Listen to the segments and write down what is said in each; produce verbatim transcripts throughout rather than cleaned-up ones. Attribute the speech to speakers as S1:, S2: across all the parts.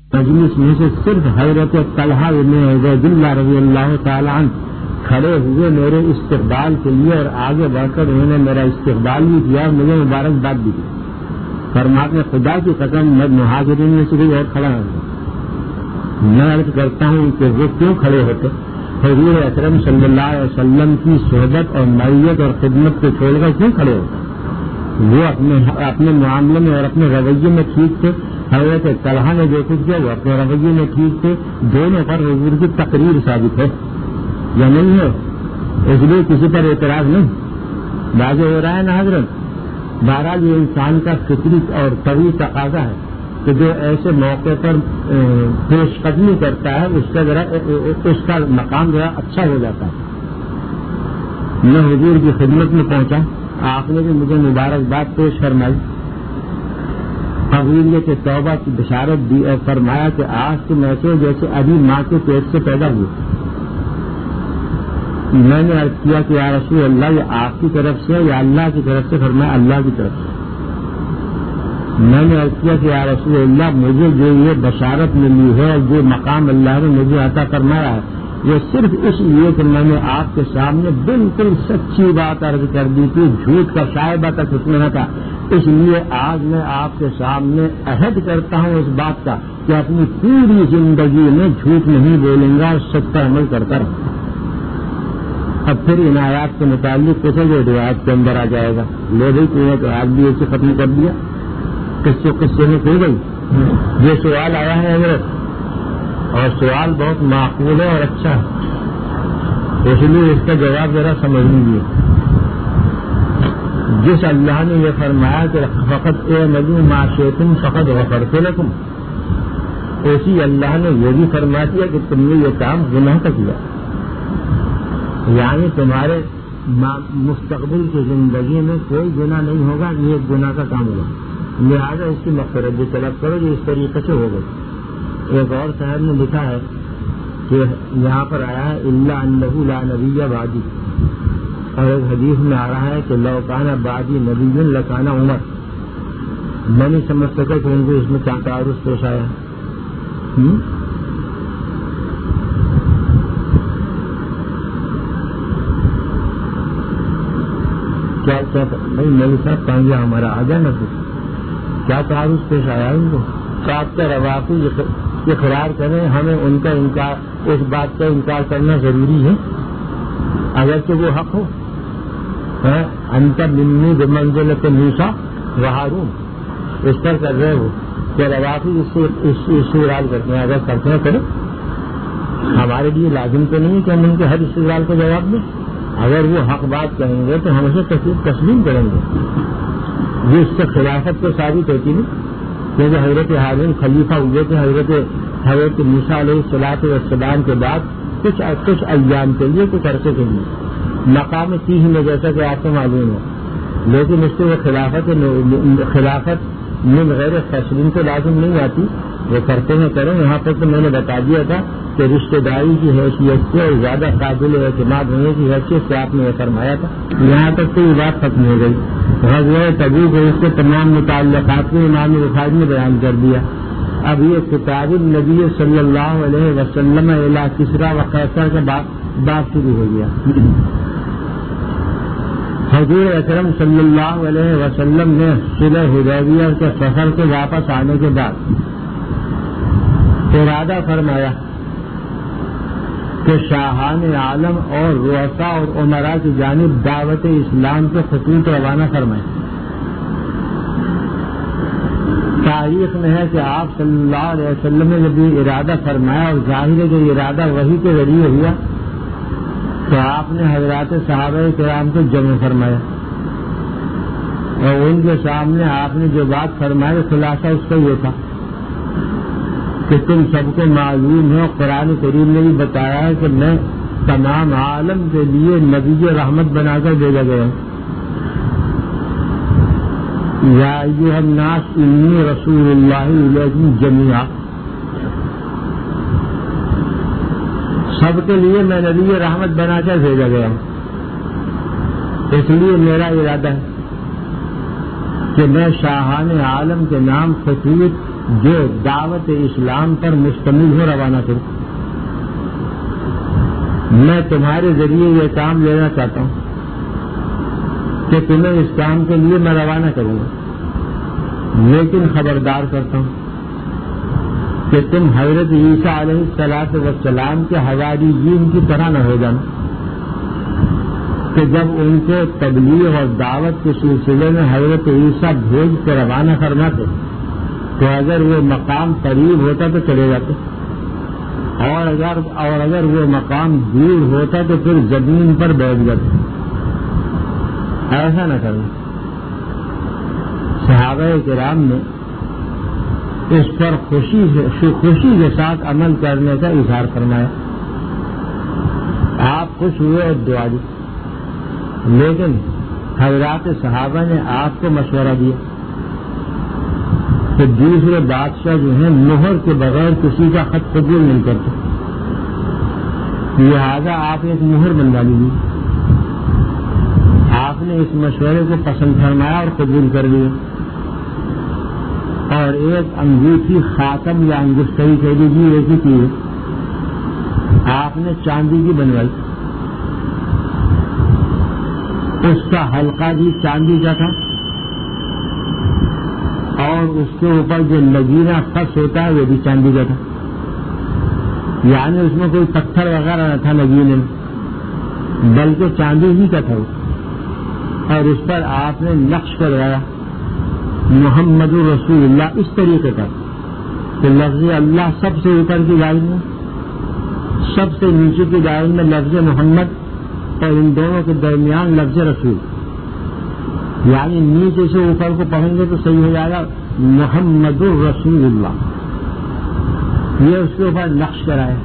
S1: مجلس میں سے صرف حضرت طلحہ بن عبید اللہ رضی اللہ تعالیٰ عنہ کھڑے ہوئے میرے استقبال کے لیے اور آگے بڑھ کر انہوں نے میرا استقبال بھی کیا اور مجھے مبارکباد بھی دی. فرماتے ہیں خدا کی قسم میں مہاجرین میں سے کوئی اور کھڑا ہوں. میں عرض کرتا ہوں کہ وہ کیوں کھڑے ہوتے؟ حضور اکرم صلی اللہ علیہ وسلم کی صحبت اور معیت اور خدمت کو چھوڑ کر کیوں کھڑے ہوتے؟ وہ اپنے اپنے معاملے میں اور اپنے رویے میں ٹھیک تھے. حضرت طلحہ نے جو کچھ کیا وہ اپنے رویے میں ٹھیک تھے. دونوں پر حضور کی تقریر ثابت ہے یا نہیں ہے؟ اس لیے کسی پر اعتراض نہیں. واضح ہو رہا ہے نا حضرت؟ بہرحال یہ انسان کا فطری اور طبعی تقاضا ہے کہ جو ایسے موقع پر پیش قدمی کرتا ہے اس کا ذرا اس کا مقام ذرا اچھا ہو جاتا ہے. میں حضور کی خدمت میں پہنچا. آپ نے بھی مجھے مبارکباد پیش فرمائی. قبولیت توبہ کی بشارت دی اور فرمایا کہ آج تم ایسے جیسے ابھی ماں کے پیٹ سے پیدا ہوئے. میں نے عرض کیا کہ یا رسول اللہ یہ آپ کی طرف سے یا اللہ کی طرف سے؟ فرمایا اللہ کی طرف سے. میں نے عرض کیا کہ یا رسول اللہ مجھے جو یہ بشارت ملی ہے اور جو مقام اللہ نے مجھے عطا فرمایا ہے یہ صرف اس لیے کہ میں نے آپ کے سامنے بالکل سچی بات عرض کر دی تھی، جھوٹ کا شائبہ تک اس میں نہ تھا. اس لیے آج میں آپ کے سامنے عہد کرتا ہوں اس بات کا کہ اپنی پوری زندگی میں جھوٹ نہیں بولوں گا اور سچ پر عمل کرتا رہوں. اب پھر ان آیات کے متعلق کیسے جو روایت کے اندر آ جائے گا. لے بھائی تمہیں تو آج بھی اسے ختم کر دیا، قصے قصے میں کھل گئی. یہ سوال آیا ہے حضرت اور سوال بہت معقول ہے اور اچھا ہے، اس لیے اس کا جواب ذرا سمجھ لیجیے. جس اللہ نے یہ فرمایا کہ فقط اے مجھو معاشیتم فقط غفرت لکم، اسی اللہ نے یہ بھی فرما دیا کہ تم نے یہ کام گناہ کا کیا، یعنی تمہارے مستقبل کی زندگی میں کوئی گناہ نہیں ہوگا، یہ گناہ کا کام ہوگا، لہٰذا اس کی مغفرت بھی طلب کرو. جو اس طریقے سے ہو گئی. ایک اور صاحب نے لکھا ہے کہ یہاں پر آیا ہے الا انہ لا نبی بعدی، اور ایک حدیث میں آ رہا ہے کہ لو کان بعدی نبی لکان عمر. میں نہیں سمجھ سکا کہ ان کو اس میں کیا تعارض پیش آیا. کیا کیا بھائی میری صاحب کہیں گے ہمارا آ جانا کچھ کیا تعارض پیش آیا ان کو؟ آپ کا روافی اقرار کریں ہمیں ان کا انکار، اس بات کا انکار کرنا ضروری ہے اگرچہ وہ حق ہو. انتر منی بمنزلت موسیٰ و ہارون، اس پر کر رہے ہو کہ روافی اس سے استدلال کرتے ہیں. اگر کرتے ہیں کریں، ہمارے لیے لازم تو نہیں کہ ہم ان کے ہر استدلال کا جواب دیں. اگر وہ حق بات کہیں گے تو ہم اسے تسلیم کریں گے. یہ اس سے خلافت کو ثابت ہوتی نہیں، کیونکہ حضرت ہارون خلیفہ ہوئے تھے حضرت حضرت موسیٰ علیہ الصلوٰۃ والسلام کے بعد کچھ کچھ ایام کے لیے، کچھ عرصے کے لیے مقام تیہ میں، جیسا کہ آپ کو معلوم ہے. لیکن اس سے وہ خلافت خلافت من غیر فیصلین کو لازم نہیں آتی. وہ کرتے ہیں کریں. یہاں پر تو میں نے بتا دیا تھا کہ رشتہ داری کی حیثیت سے اور زیادہ قابل اعتماد ہونے کی حیثیت سے آپ نے یہ فرمایا تھا. یہاں تک تو یہ بات ختم ہو گئی. غزوہ تبوک اور اس کے تمام متعلقات کو امام بخاری نے بیان کر دیا. اب یہ کتاب النبی صلی اللہ علیہ وسلم الی کسریٰ و قیصر کا باب شروع ہو گیا. حضور اکرم صلی اللہ علیہ وسلم نے صلح حدیبیہ کے سفر سے واپس آنے کے بعد ارادہ فرمایا کہ شاہان عالم اور رؤساء اور امراء کی جانب دعوت اسلام کے خطوط روانہ فرمائے. تاریخ میں ہے کہ آپ صلی اللہ علیہ وسلم نے جب یہ ارادہ فرمایا اور ظاہر ہے کہ ارادہ وحی کے ذریعے ہوا تو آپ نے حضرات صحابہ کرام کو جمع فرمایا اور ان کے سامنے آپ نے جو بات فرمائی خلاصہ اس کا یہ تھا کہ تم سب کو معلوم ہے، قرآن کریم نے بھی بتایا ہے کہ میں تمام عالم کے لیے نبی رحمت بنا کر بھیجا گیا ہوں. یا ایھا الناس انی رسول اللہ الیکم جمیعا، سب کے لیے میں نبی رحمت بنا کر بھیجا گیا ہوں. اس لیے میرا ارادہ ہے کہ میں شاہان عالم کے نام خطوط جو دعوت اسلام پر مشتمل ہو روانہ کروں. میں تمہارے ذریعے یہ کام لینا چاہتا ہوں کہ تمہیں اس کام کے لیے میں روانہ کروں گا، لیکن خبردار کرتا ہوں کہ تم حضرت عیسیٰ علیہ الصلوۃ والسلام کے حواریین کی طرح نہ ہو جانا کہ جب ان کو تبلیغ اور دعوت کے سلسلے میں حضرت عیسیٰ بھیج کے روانہ کرواتے تو اگر وہ مقام قریب ہوتا تو چلے جاتے، اور اگر اور اگر وہ مقام دور ہوتا تو پھر زمین پر بیٹھ جاتے. ایسا نہ کرنا. صحابہ کرام نے اس پر خوشی سے خوشی کے ساتھ عمل کرنے کا اظہار فرمایا. آپ خوش ہوئے اور دعا دی، لیکن حضرات صحابہ نے آپ کو مشورہ دیا کہ دوسرے بادشاہ جو ہیں مہر کے بغیر کسی کا خط قبول نہیں کرتے، لہذا آپ ایک مہر بنوا لیجیے. آپ نے اس مشورے کو پسند فرمایا اور قبول کر لیا، اور ایک انگوٹھی خاتم یا انگشتری کہہ لیجیے ایک ہی چیز آپ نے چاندی کی بنوائی. اس کا حلقہ بھی چاندی کا تھا، اور اس کے اوپر جو لگینا خس ہوتا ہے وہ بھی چاندی کا تھا، یعنی اس میں کوئی پتھر وغیرہ نہ تھا لگینے میں، بلکہ چاندی ہی کا تھا. اور اس پر آپ نے نقش کروایا محمد رسول اللہ اس طریقے کا کہ لفظ اللہ سب سے اوپر کی لائن میں، سب سے نیچے کی لائن میں لفظ محمد، اور ان دونوں کے درمیان لفظ رسول. یعنی نیچے سے اوپر کو پڑھیں گے تو صحیح ہو جائے گا محمد الرسول اللہ. یہ اس کے اوپر نقش کرایا.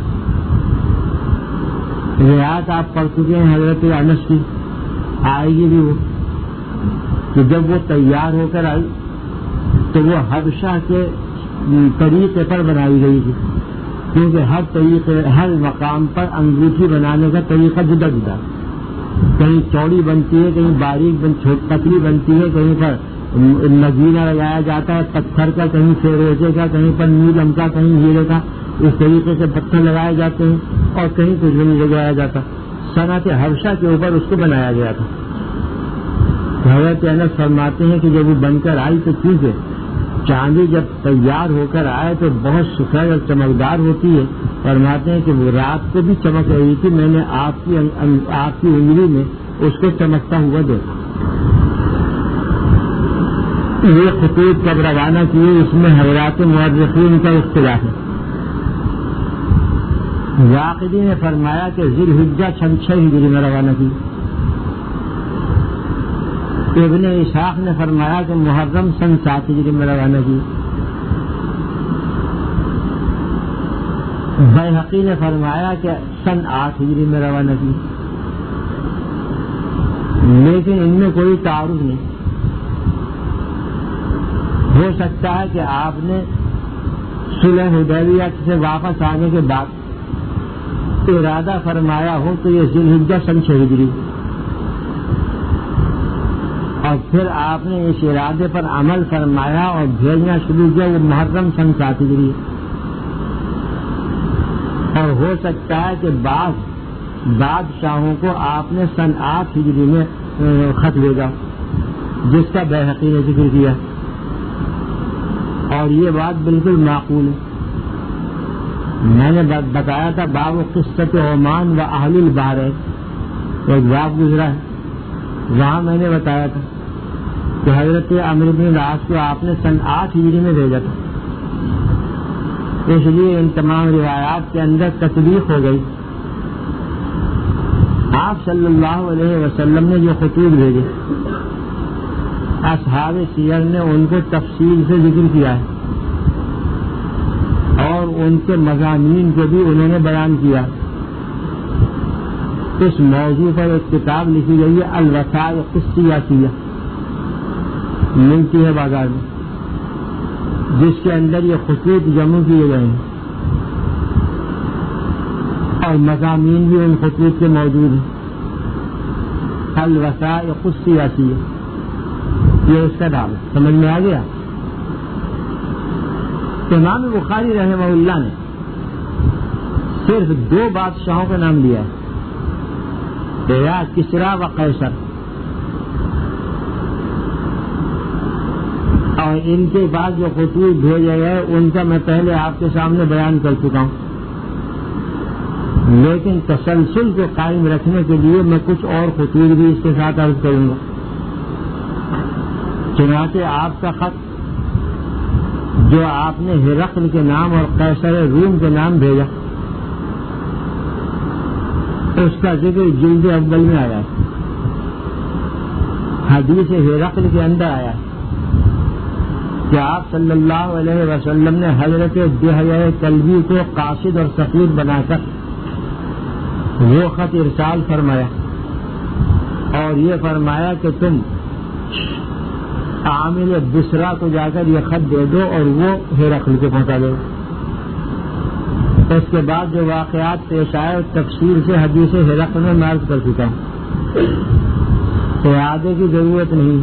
S1: روایت آپ پڑھ چکے ہیں حضرت انس کی، آئے گی بھی وہ کہ جب وہ تیار ہو کر آئی تو وہ حبشہ کے طریقے پر بنائی گئی تھی، کیونکہ ہر طریقے ہر مقام پر انگوٹھی بنانے کا طریقہ جدا جدا، کہیں چوڑی بنتی ہے، کہیں باریک بن پتلی بنتی ہے، کہیں پر نگینہ لگایا جاتا ہے پتھر کا، کہیں فیروزے کا، کہیں پر نیلم کا، کہیں ہیرے کا. اس طریقے سے پتھر لگائے جاتے ہیں، اور کہیں کچھ بھی نہیں لگایا جاتا. صنعت حبشہ کے اوپر اس کو بنایا گیا تھا. حضرت انس فرماتے ہیں کہ جب وہ بن کر آئی تو چونکہ چاندی جب تیار ہو کر آئے تو بہت سفید اور چمکدار ہوتی ہے. فرماتے ہیں کہ وہ رات کو بھی چمک رہی تھی، میں نے آپ کی آپ کی انگلی میں اس کو چمکتا ہوا دیکھا. یہ خطوط کب روانہ کیے اس میں حضرات مورخین کا اختلاف ہے. واقعی نے فرمایا کہ ذی الحجہ سن چھ ہجری میں روانہ کی. ابن اسحاق نے فرمایا کہ محرم سن سات ہجری میں روانہ کی. بیہقی نے فرمایا کہ سن آٹھ ہجری میں روانہ کی. لیکن ان میں کوئی تعارف نہیں. ہو سکتا ہے کہ آپ نے صلح حدیبیہ سے واپس آنے کے بعد ارادہ فرمایا ہو تو یہ ذی الحجہ سن چھ ہجری، اور پھر آپ نے اس ارادے پر عمل فرمایا اور بھیجنا شروع کیا وہ محرم سن سات ہجری. اور ہو سکتا ہے کہ بعض بادشاہوں کو آپ نے سن آٹھ ہجری میں خط بھیجا جس کا بیہقی نے ذکر کیا، اور یہ بات بالکل معقول ہے. میں نے بتایا تھا باب قصۃ عمان و اہل البحرین، ایک باب گزرا ہے، وہاں میں نے بتایا تھا کہ حضرت عمرو بن العاص کو آپ نے سن آٹھ ہجری میں بھیجا تھا. اس لیے ان تمام روایات کے اندر تصدیق ہو گئی. آپ صلی اللہ علیہ وسلم نے جو خطوط بھیجے اصحاب سیر نے ان کو تفصیل سے ذکر کیا ہے، اور ان کے مضامین کو بھی انہوں نے بیان کیا. اس موضوع پر ایک کتاب لکھی گئی ہے الوثائق السیاسیہ، ملتی ہے بازار میں، جس کے اندر یہ خطوط جمع کیے گئے ہیں اور مضامین بھی ان خطوط کے موجود ہیں. الوثائق السیاسیہ یہ اس کا نام ہے. سمجھ میں آ گیا؟ امام بخاری رحمہ اللہ نے صرف دو بادشاہوں کا نام لیا ہے، یا کسرا و قیصر، اور ان کے بعد جو خطوط بھیجے گئے ان کا میں پہلے آپ کے سامنے بیان کر چکا ہوں، لیکن تسلسل کو قائم رکھنے کے لیے میں کچھ اور خطوط بھی اس کے ساتھ عرض کروں گا۔ چنانچہ آپ کا خط جو آپ نے ہرقل کے نام اور قیصر روم کے نام بھیجا، اس کا ذکر جلد اول میں آیا ہے، حدیث ہرقل کے اندر آیا ہے کہ آپ صلی اللہ علیہ وسلم نے حضرت دحیہ کلبی کو قاصد اور سفیر بنا کر وہ خط ارسال فرمایا اور یہ فرمایا کہ تم عامل بسرا کو جا کر یہ خط دے دو اور وہ ہرقل کو پہنچا دو۔ اس کے بعد جو واقعات پیش آئے تفصیل سے حدیث ہرقل میں عرض کر چکا ہوں، اعادے کی ضرورت نہیں۔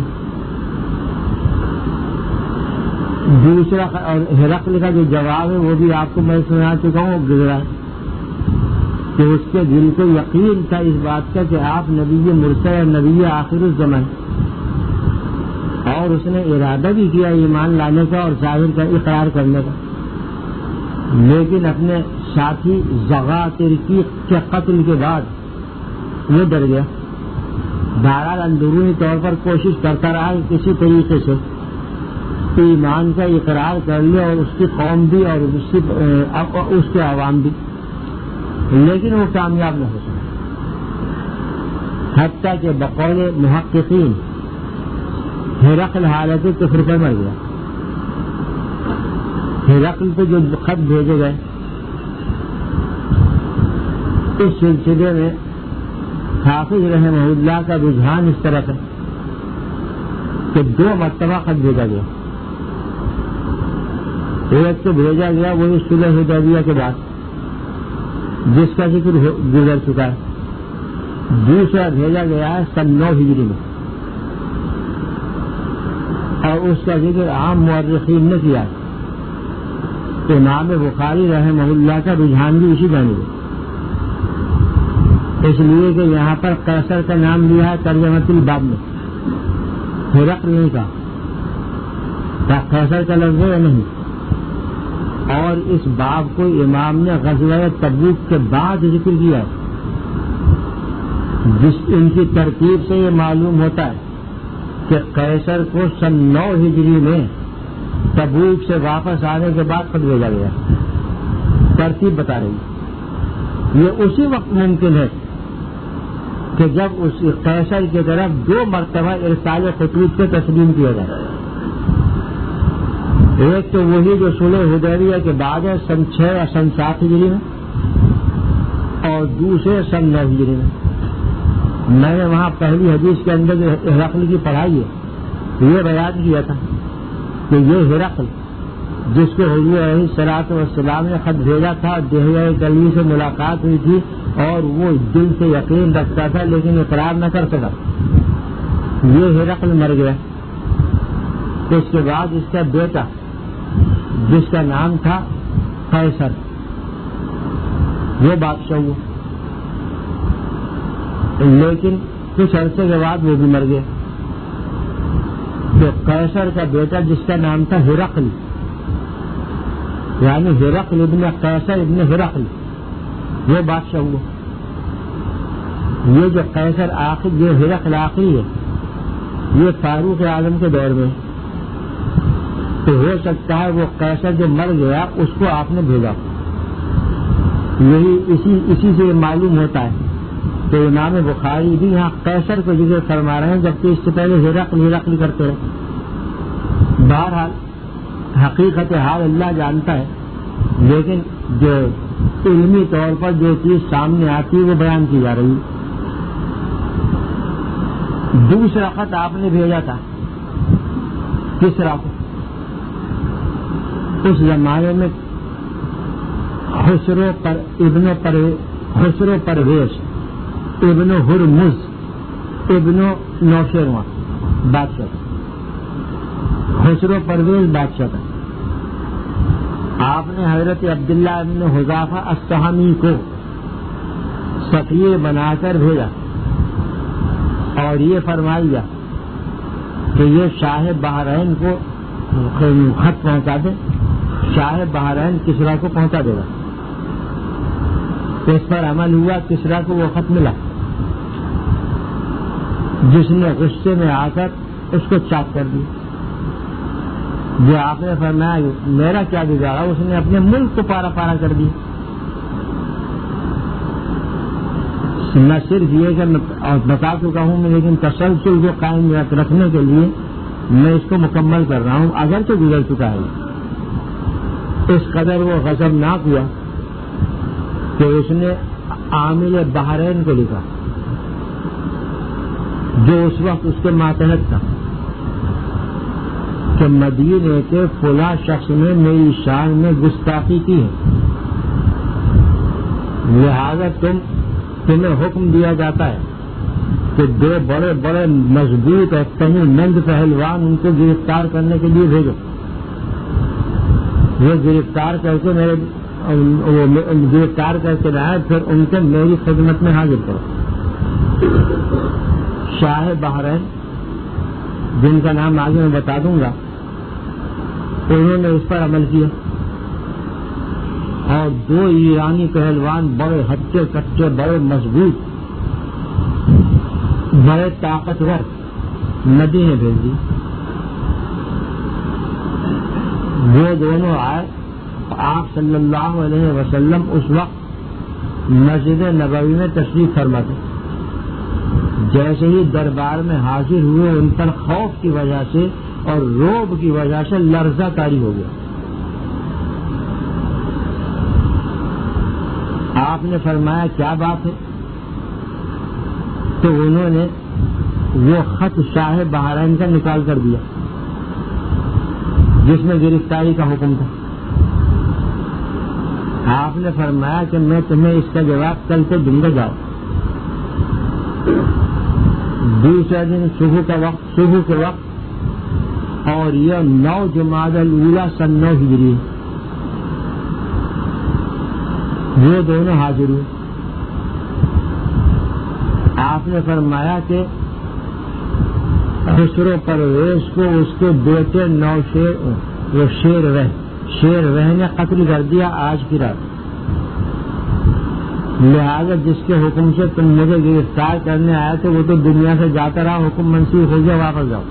S1: دوسرا اور ہرقل کا جو جواب ہے وہ بھی آپ کو میں سنا چکا ہوں، وہ گزرا کہ اس کے دل کو یقین تھا اس بات کا کہ آپ نبی مرسل اور نبی آخر الزمان، اور اس نے ارادہ بھی کیا ایمان لانے کا اور ظاہر کا اقرار کرنے کا، لیکن اپنے ساتھی زغاتر کی کے قتل کے بعد وہ ڈر گیا، بہرحال اندرونی طور پر کوشش کرتا رہا کہ کسی طریقے سے ایمان کا اقرار کر لے اور اس کی قوم بھی اور اس کی اس کے عوام بھی، لیکن وہ کامیاب نہ ہو سکے، حتیٰ کہ بقول محققین ہرقل حالت کفر پر مر گیا۔ ہرقل پہ جو خط بھیجے گئے اس سلسلے میں حافظ رحمہ اللہ کا رجحان اس طرح ہے کہ دو مرتبہ خط بھیجا گیا، ایک تو بھیجا گیا وہی صلح حدیبیہ کے بعد جس کا ذکر گزر چکا ہے، دوسرا بھیجا گیا ہے سن نو ہجری میں اور اس کا ذکر عام مورخین نے کیا ہے۔ امام بخاری رحمہ اللہ کا رجحان بھی اسی جانب ہے، اس لیے کہ یہاں پر قیصر کا نام لیا ہے ترجمۃ الباب میں، ہرقل نہیں کہا، قیصر کا لفظ ہے یا نہیں، اور اس باب کو امام نے غزوہ تبوک کے بعد ذکر کیا ہے، جس ان کی ترتیب سے یہ معلوم ہوتا ہے کہ قیصر کو سن نو ہجری میں تبوک سے واپس آنے کے بعد خط بھیجا گیا، ترتیب بتا رہی ہے۔ یہ اسی وقت ممکن ہے کہ جب اس قیصر کی طرف دو مرتبہ ارسال خطوط کو تسلیم کیا جائے، ایک تو وہی جو صلح حدیبیہ کے بعد ہے سن چھ یا سن سات ہجری میں، اور دوسرے سن نو ہجری میں۔ میں نے وہاں پہلی حدیث کے اندر جو ہرقل کی پڑھائی ہے یہ بیان کیا تھا کہ یہ ہرقل جس کو حضور علیہ الصلوۃ والسلام نے خط بھیجا تھا، دحیہ کلبی سے ملاقات ہوئی تھی اور وہ دل سے یقین رکھتا تھا لیکن اقرار نہ کر سکا، یہ ہرقل مر گیا۔ اس کے بعد اس کا بیٹا جس کا نام تھا قیصر وہ بادشاہ ہوا، لیکن کچھ عرصے کے بعد وہ بھی مر گیا۔ تو قیصر کا بیٹا جس کا نام تھا ہرقل، یعنی ہرقل ابن قیصر ابن ہرقل، وہ بادشاہ ہوا۔ یہ جو قیصر آخر یہ ہرقل آخری ہے یہ فاروق اعظم کے دور میں، تو ہو سکتا ہے وہ قیصر جو مر گیا اس کو آپ نے بھیجا، یہی اسی اسی سے معلوم ہوتا ہے تو امام بخاری بھی یہاں قیصر کو ذکر فرما رہے ہیں جبکہ اس سے پہلے ہرقل ہرقل کرتے رہے۔ بہرحال حقیقت حال اللہ جانتا ہے، لیکن جو علمی طور پر جو چیز سامنے آتی ہے وہ بیان کی جا رہی ہے۔ دوسرا خط آپ نے بھیجا تھا کسرا کو، اس زمانے میں خسرو پر ابن پر خسرو پرویز ابن ہرمز ابن نوشیروان بادشاہ، خسرو پرویز بادشاہ تھا، آپ نے حضرت عبداللہ ابن حذافہ السہمی کو سفیر بنا کر بھیجا اور یہ فرمایا کہ یہ شاہ بحرین کو خط پہنچا دے، شاہ بحرین کسریٰ کو پہنچا دے گا۔ اس پر عمل ہوا، کسریٰ کو وہ خط ملا، جس نے غصے میں آ کر اس کو چاک کر دیا۔ جو آپ نے فرمایا میرا کیا بگاڑا، اس نے اپنے ملک کو پارا پارا کر دیا۔ نہ صرف یہ کہ میں بتا چکا ہوں میں، لیکن تسلسل کو قائم رکھنے کے لیے میں اس کو مکمل کر رہا ہوں، اگر تو گزر چکا ہے۔ اس قدر وہ غضبناک ہوا کہ اس نے عامل بحرین کو لکھا، جو اس وقت اس کے ماتحت تھا، کہ مدینے کے فلاں شخص نے میری شان میں گستاخی کی ہے، لہذا تم تمہیں حکم دیا جاتا ہے کہ دو بڑے بڑے مضبوط اور تنی مند پہلوان ان کو گرفتار کرنے کے لیے بھیجو۔ وہ گرفتار کر کے میرے گرفتار کر کے لائے، پھر ان کو میری خدمت میں حاضر کرو۔ شاہ بحرین، جن کا نام آگے میں بتا دوں گا، انہوں نے اس پر عمل کیا اور دو ایرانی پہلوان بڑے ہچے کچے، بڑے مضبوط، بڑے طاقتور مدینے بھیج دی۔ وہ دونوں آئے، آپ صلی اللہ علیہ وسلم اس وقت مسجد نبوی میں تشریف فرما تھے۔ جیسے ہی دربار میں حاضر ہوئے، ان پر خوف کی وجہ سے اور رعب کی وجہ سے لرزہ طاری ہو گیا۔ آپ نے فرمایا کیا بات ہے؟ تو انہوں نے وہ خط شاہ بحرین کا نکال کر دیا جس میں گرفتاری کا حکم تھا۔ آپ نے فرمایا کہ میں تمہیں اس کا جواب کل سے دوں گا، جاؤ۔ دوسرے دن صبح کا وقت صبح کے وقت، اور یہ نو جمادی الاولیٰ سن نو ہجری، وہ دونوں حاضر ہوئے۔ آپ نے فرمایا کہ خسرو پرویز کو اس کے بیٹے نو شیر وہ شیر وہ شیر وہ نے قتل کر دیا آج کی رات، لہذا جس کے حکم سے تم مجھے گرفتار کرنے آئے تھے وہ تو دنیا سے جاتا رہا، حکم منسوخ ہو گیا، واپس جاؤ۔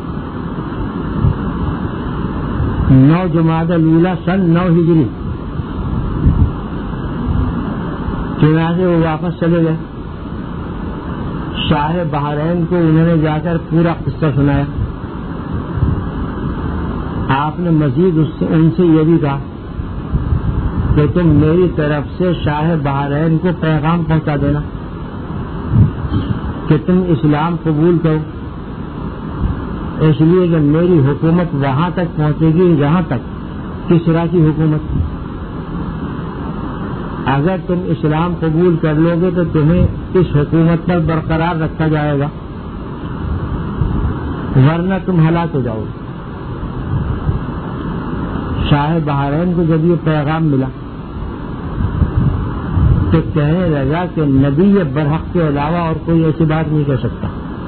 S1: نو جمادی الاولیٰ سن نو ہجری، چنانچہ وہ واپس چلے گئے۔ شاہ بحرین کو انہوں نے جا کر پورا قصہ سنایا۔ آپ نے مزید اس سے ان سے یہ بھی کہا کہ تم میری طرف سے شاہ بحرین کو پیغام پہنچا دینا کہ تم اسلام قبول کرو، اس لیے کہ میری حکومت وہاں تک پہنچے گی جہاں تک کسریٰ کی حکومت۔ اگر تم اسلام قبول کر لو گے تو تمہیں اس حکومت پر برقرار رکھا جائے گا، ورنہ تم ہلاک ہو جاؤ گے۔ شاہ بحرین کو جب یہ پیغام ملا تو کہنے لگا کہ نبی برحق کے علاوہ اور کوئی ایسی بات نہیں کر سکتا،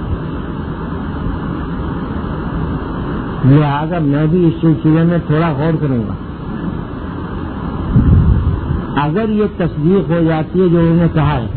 S1: لہذا میں بھی اس سلسلے میں تھوڑا غور کروں گا۔ اگر یہ تصدیق ہو جاتی ہے جو انہوں نے کہا ہے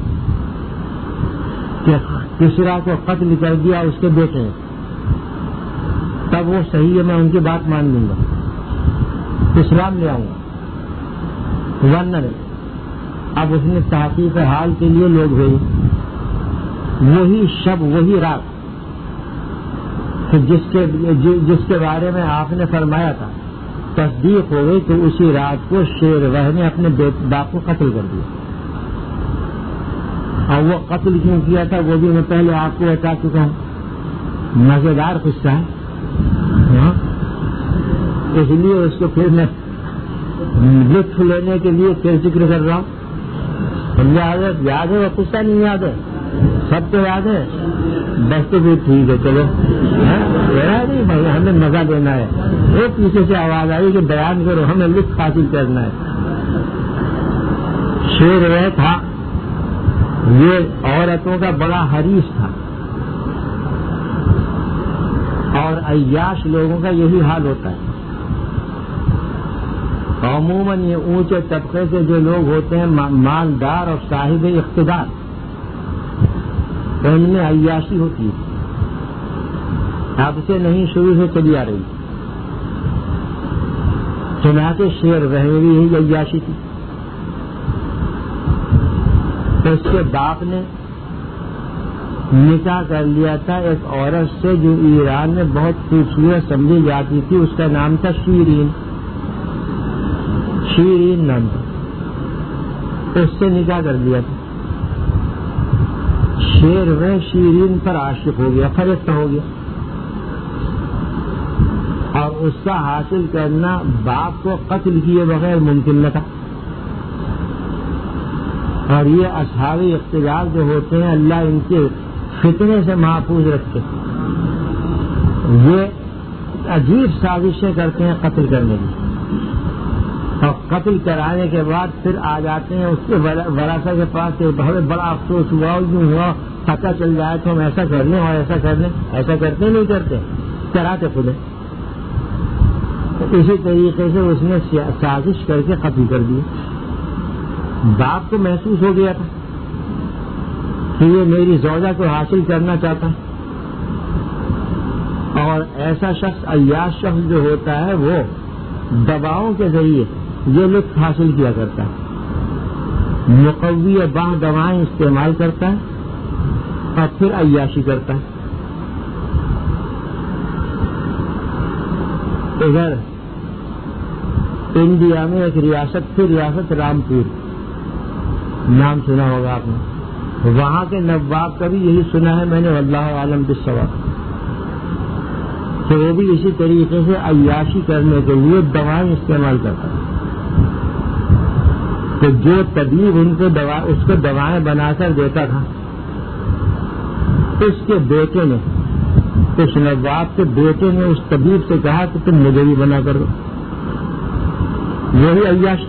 S1: کہ کسریٰ کو قتل کر دیا اس کے بیٹے نے، تب وہ صحیح ہے، میں ان کی بات مان لوں گا، اسلام لے آؤں گا، ورنہ نہیں۔ اب اس نے تحقیق حال کے لیے لوگ بھیجے، وہی شب وہی رات کہ جس کے جس کے بارے میں آپ نے فرمایا تھا تصدیق ہو گئی، تو اسی رات کو شیر وہ نے اپنے باپ کو قتل کر دیا۔ اور وہ قتل کیوں کیا تھا وہ بھی میں پہلے آپ کو بتا چکا ہوں، مزیدار قصہ ہے، اس لیے اس کو پھر میں لطف لینے کے لیے پھر ذکر کر رہا ہوں۔ یاد ہے وہ قصہ نہیں یاد ہے؟ سب تو یاد ہے، بس تو بھی ٹھیک ہے چلو نہیں بھائی ہمیں مزہ دینا ہے. وہ پیچھے سے آواز آئی کہ بیان کرو، ہمیں لطف حاصل کرنا ہے. شیر وہ تھا، یہ عورتوں کا بڑا حریص تھا، اور عیاش لوگوں کا یہی حال ہوتا ہے. عموماً یہ اونچے طبقے سے جو لوگ ہوتے ہیں مالدار اور صاحب اقتدار، ان میں عیاشی ہوتی ہے، اب سے نہیں شروع سے چلی آ رہی. چنانچہ شیر رہے بھی یہی عیاشی تھی. تو اس کے باپ نے نکاح کر لیا تھا ایک عورت سے جو ایران میں بہت خوبصورت سمجھی جاتی تھی. اس کا نام تھا شیرین. شیرین نام تھا، اس سے نکاح کر لیا تھا. شیر وہ شیرین پر عاشق ہو گیا، فرشتہ ہو گیا، اور اس کا حاصل کرنا باپ کو قتل کیے بغیر ممکن نہ تھا. اور یہ اصحاب اقتدار جو ہوتے ہیں اللہ ان کے فتنے سے محفوظ رکھتے، یہ عجیب سازشیں کرتے ہیں قتل کرنے کی، اور قتل کرانے کے بعد پھر آ جاتے ہیں اس کے ورثہ کے پاس کہ بہت بڑا افسوس ہوا، یوں ہوا، پتہ چل جائے تو ہم ایسا کر لیں اور ایسا کر لیں. ایسا کرتے نہیں کرتے، کراتے خود. اسی طریقے سے اس نے سازش کر کے قتل کر دیا. باپ کو محسوس ہو گیا تھا کہ یہ میری زوجہ کو حاصل کرنا چاہتا ہے، اور ایسا شخص عیاش شخص جو ہوتا ہے وہ دواؤں کے ذریعے یہ لطف حاصل کیا کرتا ہے، مقوی باہ دوائیں استعمال کرتا ہے اور پھر عیاشی کرتا ہے. ادھر انڈیا میں ایک ریاست تھی، ریاست رامپور، نام سنا ہوگا آپ نے. وہاں کے نواب کا بھی یہی سنا ہے میں نے، واللہ عالم بالصواب، کہ وہ بھی اسی طریقے سے عیاشی کرنے کے لیے دوائیں استعمال کرتا ہے. تو جو طبیب ان کو دوا اس کو دوائیں بنا کر دیتا تھا، اس کے بیٹے نے، اس نواب کے بیٹے نے اس طبیب سے کہا کہ تم مجھے بھی بنا کر دو. وہی عیاش.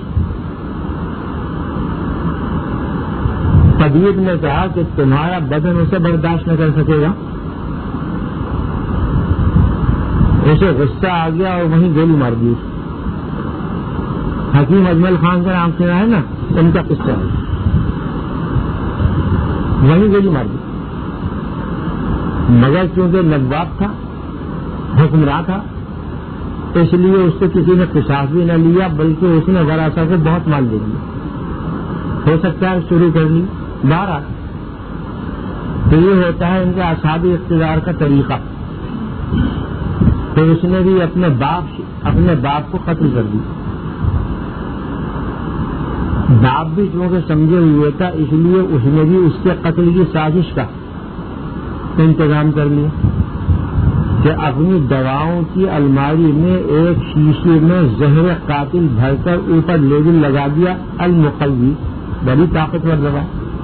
S1: طبیب نے کہا کہ تمہارا بدن اسے برداشت نہ کر سکے گا. اسے غصہ آ گیا اور وہیں گولی مار دی. حکیم اجمل خان کا نام سنا ہے نا، ان کا قصہ ہے، وہیں گولی مار دی. مگر کیونکہ نواب تھا، حکمراں تھا، اس لیے اس سے کسی نے قصاص بھی نہ لیا، بلکہ اس نے ورثہ کو بہت مال دے دیا. ہو سکتا ہے شروع کر لی بارہ. تو یہ ہوتا ہے ان کے اصحاب اقتدار کا طریقہ. تو اس نے بھی اپنے باپ اپنے باپ کو قتل کر دی. باپ بھی چونکہ سمجھے ہوئے تھا، اس لیے اس نے بھی اس کے قتل کی سازش کا انتظام کر لیا کہ اپنی دواؤں کی الماری میں ایک شیشے میں زہر قاتل بھر کر اوپر لیبل لگا دیا، المقوی، بڑی طاقتور دوا.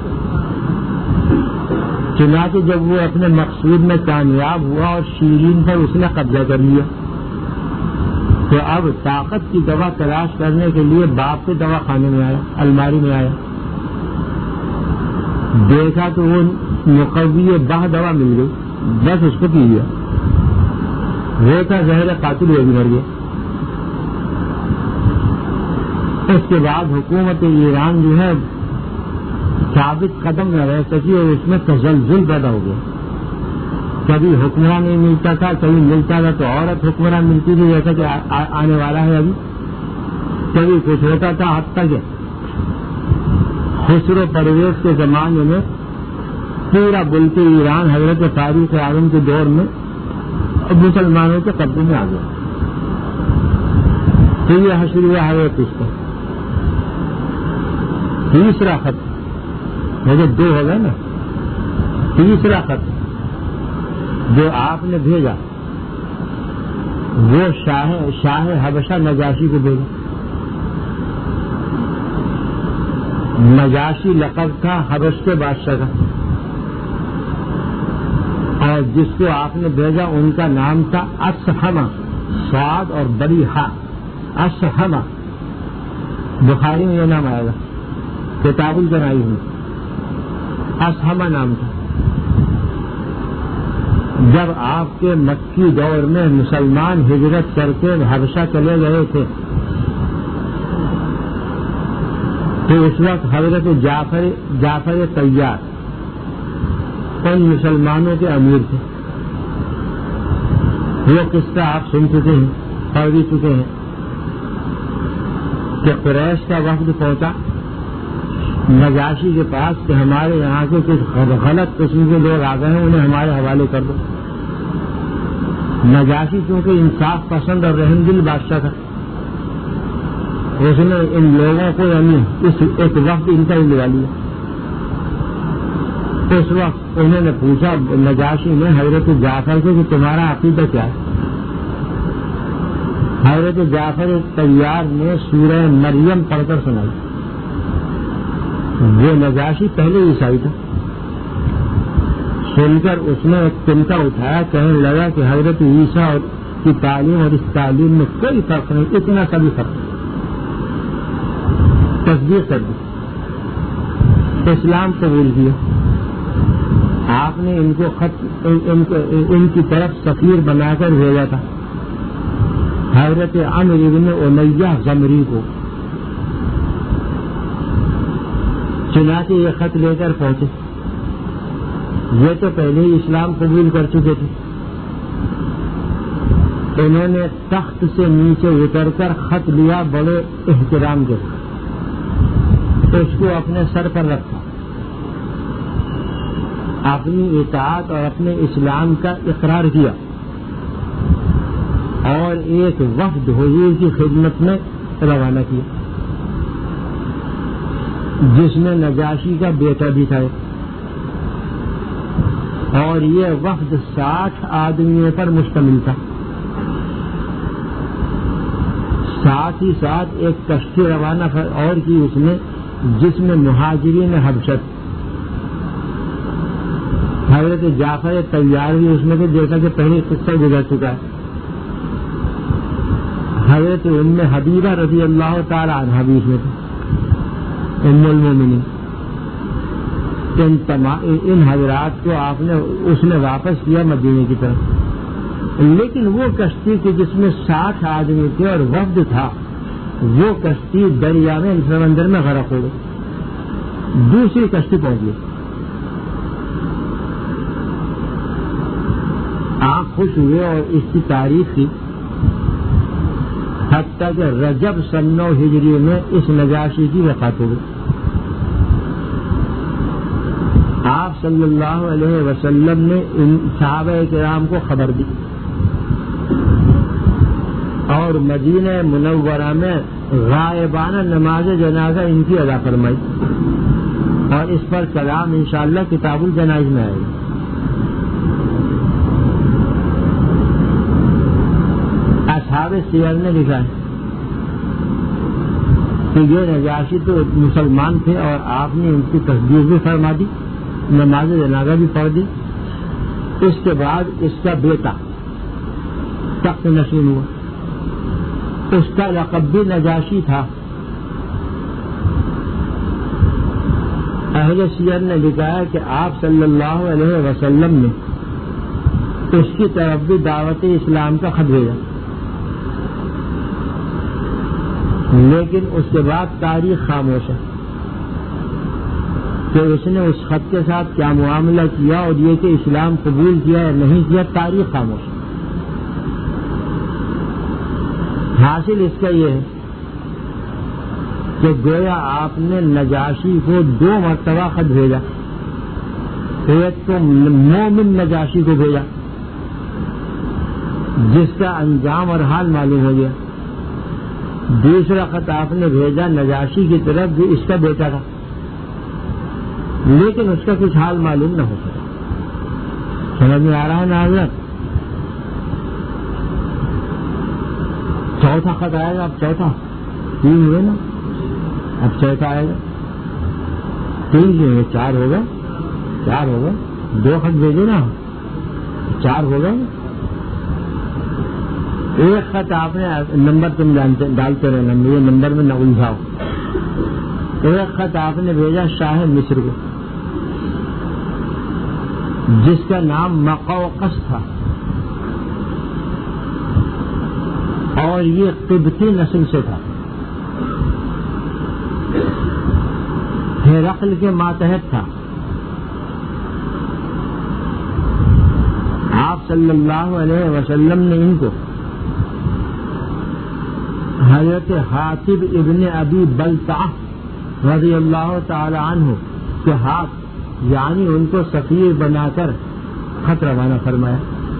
S1: چنانچہ جب وہ اپنے مقصود میں کامیاب ہوا اور شیرین پر اس نے قبضہ کر لیا، تو اب طاقت کی دوا تلاش کرنے کے لیے باپ کے دوا خانے میں آیا، الماری میں آیا. دیکھا تو وہ مقوی باہ دوا مل گئی، بس اس کو پی لیا. وہ تھا زہر قاتل، وہ بھی مر گیا. اس کے بعد حکومت ایران جو ہے ثابت قدم نہ رہ سکی اور اس میں تزلزل پیدا ہو گیا. کبھی حکمراں نہیں ملتا تھا، کبھی ملتا تھا تو عورت حکمراں ملتی تھی، جیسا کہ آنے والا ہے ابھی. کبھی کچھ ہوتا تھا، حتیٰ کہ خسرو پرویز کے زمانے میں پورا ملک ایران حضرت فاروق اعظم کے دور میں مسلمانوں کے قبضے میں آ گیا. تو یہ حشر حضرت اس کا تیسرا خط، مجھے دو ہو گئے نا. تیسرا خط جو آپ نے بھیجا وہ شاہ شاہ حبشہ نجاشی کو بھیجا. نجاشی لقب تھا حبش کے بادشاہ کا. اور جس کو آپ نے بھیجا ان کا نام تھا اسحمہ، صاد اور بڑی ہا، اسحمہ۔ بخاری میں یہ نام آئے گا، کتاب الجنائز میں اسحمہ نام تھا۔ جب آپ کے مکی دور میں مسلمان ہجرت کر کے حبشہ چلے گئے تھے تو اس وقت حضرت جعفر جعفر طیار ان مسلمانوں کے امیر تھے۔ وہ قصہ آپ سن چکے ہیں، پڑھ بھی چکے ہیں کہ قریش کا وفد پہنچا نجاشی کے پاس کہ ہمارے یہاں کے کچھ غلط قسم کے لوگ آ گئے ہیں، انہیں ہمارے حوالے کر دو۔ نجاشی چونکہ انصاف پسند اور رحم دل بادشاہ تھا، اس نے ان لوگوں کو یعنی اس ایک وقت ان کا لگا لیا۔ اس وقت انہوں نے پوچھا نجاشی نے حضرت جعفر سے کہ تمہارا عقیدہ کیا ہے؟ حضرت جعفر طیار نے سورہ مریم پڑھ کر سنائی۔ وہ نجاشی پہلے عیسائی تھا، سن کر اس نے ایک تمکا اٹھایا، کہنے لگا کہ حضرت عیسیٰ کی تعلیم اور اس تعلیم میں کوئی فرق نہیں، اتنا سا بھی فرق نہیں۔ تصدیق کر دی، اسلام قبول کیا۔ آپ نے ان کو خط ان, کو ان کی طرف سفیر بنا کر بھیجا تھا حضرت عمرو بن امیہ غمری کو۔ چنانچہ یہ خط لے کر پہنچے، یہ تو پہلے ہی اسلام قبول کر چکے تھے۔ انہوں نے تخت سے نیچے اتر کر خط لیا، بڑے احترام کے اس کو اپنے سر پر رکھا، اپنی اطاعت اور اپنے اسلام کا اقرار کیا، اور ایک وفد حضور کی خدمت میں روانہ کیا جس میں نجاشی کا بیٹا بھی تھا، اور یہ وفد ساٹھ آدمیوں پر مشتمل تھا۔ ساتھ ہی ساتھ ایک کشتی روانہ اور کی اس نے جس میں مہاجرین حبشت حضرت جعفر طیار بھی اس میں تھے، جیسا کہ پہلے قصہ گزر چکا ہے۔ حضرت ام حبیبہ رضی اللہ تعالی عنہا بھی اس میں تھے، ام المومنین۔ ان, ان حضرات کو آپ نے اس نے واپس کیا مدینے کی طرف، لیکن وہ کشتی کی جس میں ساٹھ آدمی تھے اور وفد تھا، وہ کشتی دریا میں سمندر میں غرق ہو گئی، دوسری کشتی پہنچ گئی۔ آپ خوش ہوئے اور اس کی تعریف کی، حتیٰ کہ رجب سن نو ہجری میں اس نجاشی کی وفات ہو گئی۔ آپ صلی اللہ علیہ وسلم نے ان صحابہ کرام کو خبر دی اور مدینہ منورہ میں غائبانہ نماز جنازہ ان کی ادا فرمائی، اور اس پر کلام انشاءاللہ کتاب الجنائز میں آئے گا۔ اصحاب سیر نے لکھا ہے کہ یہ نجاشی تو مسلمان تھے اور آپ نے ان کی تصدیق بھی فرما دی، نماز جنازہ بھی پڑھ دی۔ اس کے بعد اس کا بیٹا تخت نشین ہوا، اس کا لقب بھی نجاشی تھا۔ اہل سیر نے لکھا ہے کہ آپ صلی اللہ علیہ وسلم نے اس کی طرف بھی دعوت اسلام کا خط بھیجا، لیکن اس کے بعد تاریخ خاموش ہے کہ اس نے اس خط کے ساتھ کیا معاملہ کیا اور یہ کہ اسلام قبول کیا یا نہیں کیا، تاریخ خاموش ہے۔ حاصل اس کا یہ ہے کہ گویا آپ نے نجاشی کو دو مرتبہ خط بھیجا، ایک تو مومن نجاشی کو بھیجا جس کا انجام اور حال معلوم ہو گیا، دوسرا خط آپ نے بھیجا نجاشی کی طرف جو اس کا بیٹا تھا، لیکن اس کا کچھ حال معلوم نہ ہو سکا۔ سمجھ میں آ رہا ہے نا حضرت؟ چوتھا خط آئے گا، اب چوتھا تین ہوئے نا، اب چوتھا آئے گا، تین جو ہے چار ہوگا، چار ہوگا، دو خط بھیجے نا، چار ہو گئے. ایک خط آپ نے نمبر تم جانتے ڈالتے رہنا, یہ نمبر میں نہ الجھاؤ. ایک خط آپ نے بھیجا شاہ مصر کو جس کا نام مقوقس تھا, اور یہ قبطی نسل سے تھا, ہرقل کے ماتحت تھا. آپ صلی اللہ علیہ وسلم نے ان کو حضرت حاطب ابن ابی بلتعہ رضی اللہ تعالی عنہ کے ہاتھ یعنی ان کو سفیر بنا کر خط روانہ فرمایا.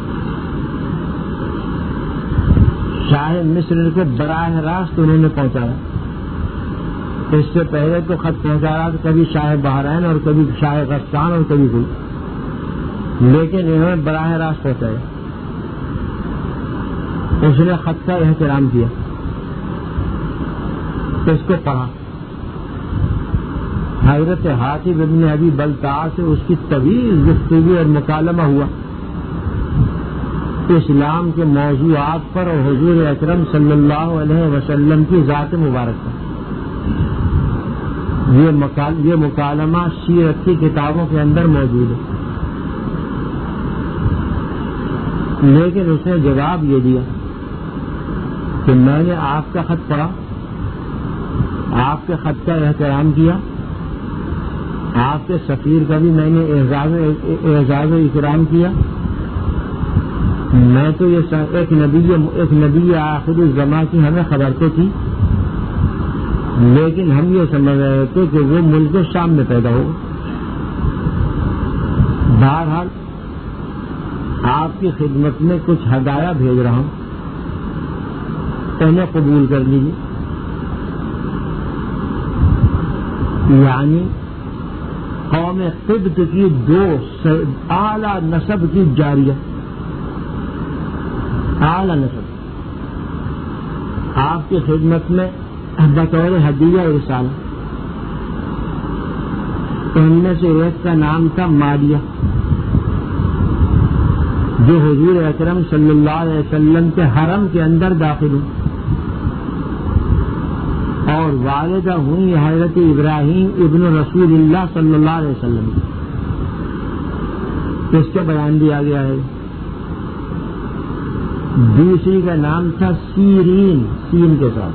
S1: شاہ مصر کو براہ راست انہوں نے پہنچایا. اس سے پہلے تو خط پہنچا رہا تھا کبھی شاہ بحرین اور کبھی شاہ غسان اور کبھی کوئی, لیکن انہوں نے براہ راست پہنچایا. اس نے خط کا احترام کیا, اس کو پڑھا. حضرت حاطب ابن ابی بلتعہ سے اس کی طویل گفتگو اور مکالمہ ہوا اسلام کے موضوعات پر اور حضور اکرم صلی اللہ علیہ وسلم کی ذات مبارک پر. یہ مکال یہ مکالمہ سیرت کی کتابوں کے اندر موجود ہے, لیکن اس نے جواب یہ دیا کہ میں نے آپ کا خط پڑھا, آپ کے خط کا احترام کیا, آپ کے سفیر کا بھی میں نے اعزاز و اکرام کیا. میں تو یہ ایک نبی ایک نبی آخر الزماں کی ہمیں خبر تو تھی, لیکن ہم یہ سمجھ رہے تھے کہ وہ ملک شام میں پیدا ہو. بہرحال آپ کی خدمت میں کچھ ہدایہ بھیج رہا ہوں, انہیں قبول کر لیجیے. یعنی قوم قبط کی دو اعلیٰ نسب کی جاریہ, اعلیٰ نسب آپ کی خدمت میں بطور ہدیہ ارسال. ان میں سے ایک کا نام تھا ماریہ, جو حضور اکرم صلی اللہ علیہ وسلم کے حرم کے اندر داخل ہوئی, اور والدہ ہوئی حضرت ابراہیم ابن رسول اللہ صلی اللہ علیہ وسلم. اس کا بیان دیا گیا ہے. دوسری کا نام تھا سیرین, سین کے ساتھ.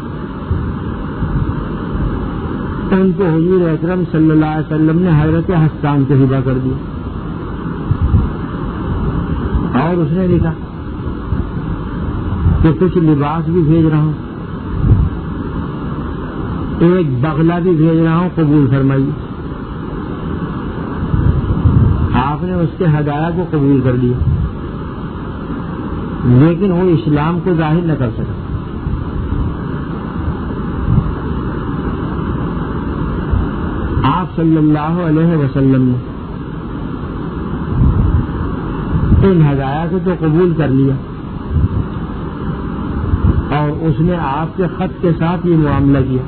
S1: ان کو حضور اکرم صلی اللہ علیہ وسلم نے حضرت حسان کو ہبہ کر دیا, اور اس نے لکھا کہ کچھ لباس بھی بھیج رہا ہوں, ایک بغلہ بھی بھیج رہا ہوں, قبول فرمائیے. آپ نے اس کے ہدایہ کو قبول کر لیا, لیکن وہ اسلام کو ظاہر نہ کر سکا. آپ صلی اللہ علیہ وسلم نے ان ہدایہ کو تو قبول کر لیا, اور اس نے آپ کے خط کے ساتھ یہ معاملہ کیا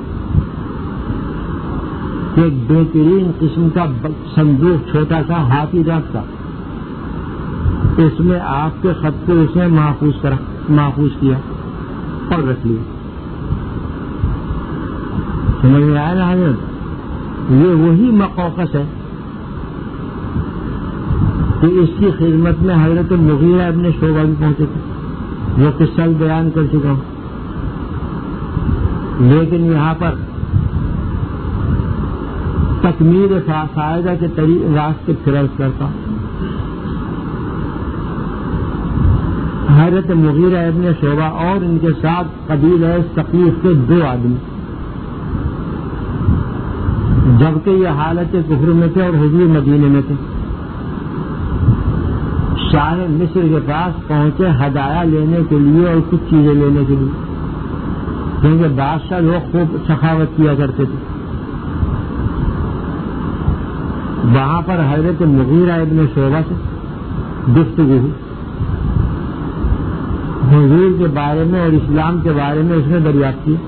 S1: کہ ایک بہترین قسم کا صندوق چھوٹا سا ہاتھی دانت کا, اس میں آپ کے خط کو اس نے محفوظ کرا محفوظ کیا اور رکھ لیا. سمجھ میں آیا نا حضرت؟ یہ وہی مقوقس ہے کہ اس کی خدمت میں حضرت مغیرہ ابن شعبہ بھی پہنچے تھے, وہ قصہ بیان کر چکا ہوں. لیکن یہاں پر تکمیل فائدہ کے راستے فراز کرتا ہوں. حضرت مغیرہ ابن شعبہ اور ان کے ساتھ قبیلہ ثقیف کے دو آدمی, جبکہ یہ حالت کفر میں تھے اور حضور مدینے میں تھے, شاہ مصر کے پاس پہنچے ہدایہ لینے کے لیے اور کچھ چیزیں لینے کے لیے, کیونکہ بادشاہ لوگ خوب سخاوت کیا کرتے تھے. وہاں پر حضرت مغیرہ ابن شعبہ سے گفتگو ہوئی, حضور کے بارے میں اور اسلام کے بارے میں اس نے دریافت کی.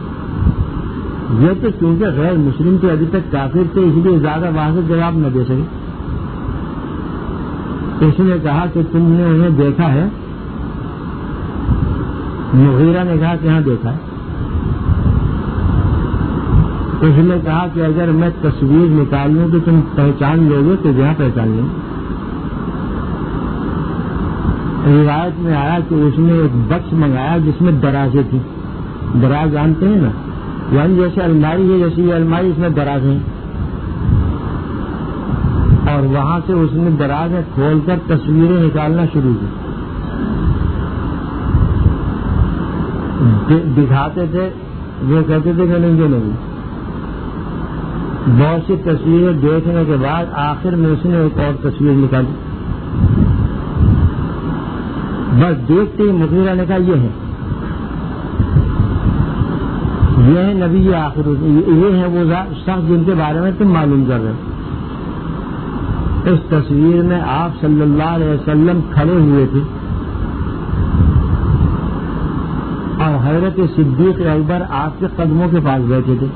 S1: یہ تو چونکہ غیر مسلم کے ابھی تک کافر تھے, اس لیے زیادہ واضح جواب نہ دے سکے. اس نے کہا کہ تم نے انہیں دیکھا ہے؟ مغیرہ نے کہا کہ ہاں دیکھا ہے۔ اس نے کہا کہ اگر میں تصویر نکال لوں تو تم پہچان لو گے؟ تو جہاں پہچان لیں۔ روایت میں آیا کہ اس نے ایک بکس منگایا جس میں درازیں تھیں۔ دراز جانتے ہیں نا، یعنی جیسے الماری ہے، جیسے یہ الماری، اس میں دراز ہیں، اور وہاں سے اس نے درازیں کھول کر تصویریں نکالنا شروع کی۔ دکھاتے تھے، وہ کہتے تھے کہ نہیں، جو نہیں۔ بہت سی تصویریں دیکھنے کے بعد آخر میں اس نے ایک اور تصویر نکالی۔ بس دیکھتے ہی مغیرہ نے کہا یہ ہے، یہ ہے نبی آخر، یہ ہے وہ شخص جن کے بارے میں تم معلوم کر رہے ہو۔ اس تصویر میں آپ صلی اللہ علیہ وسلم کھڑے ہوئے تھے اور حضرت صدیق اکبر آپ کے قدموں کے پاس بیٹھے تھے۔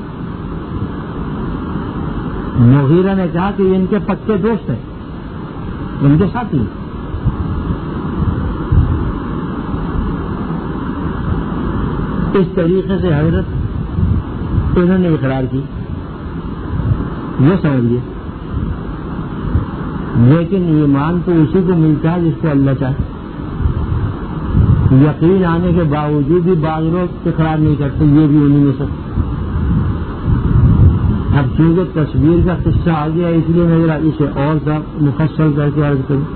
S1: مغیرہ نے کہا کہ یہ ان کے پکے دوست ہیں، ان کے ساتھی۔ اس طریقے سے حضرت انہوں نے اقرار کی، یہ سمجھیے۔ لیکن ایمان تو اسی کو ملتا ہے جس کو اللہ چاہے۔ یقین آنے کے باوجود بھی بعض لوگ اقرار نہیں کرتے، یہ بھی انہیں میں سے۔ اب چونکہ تصویر کا قصہ آ گیا، اس لیے میں ذرا اسے اور سا مفصل کر کے عرض کروں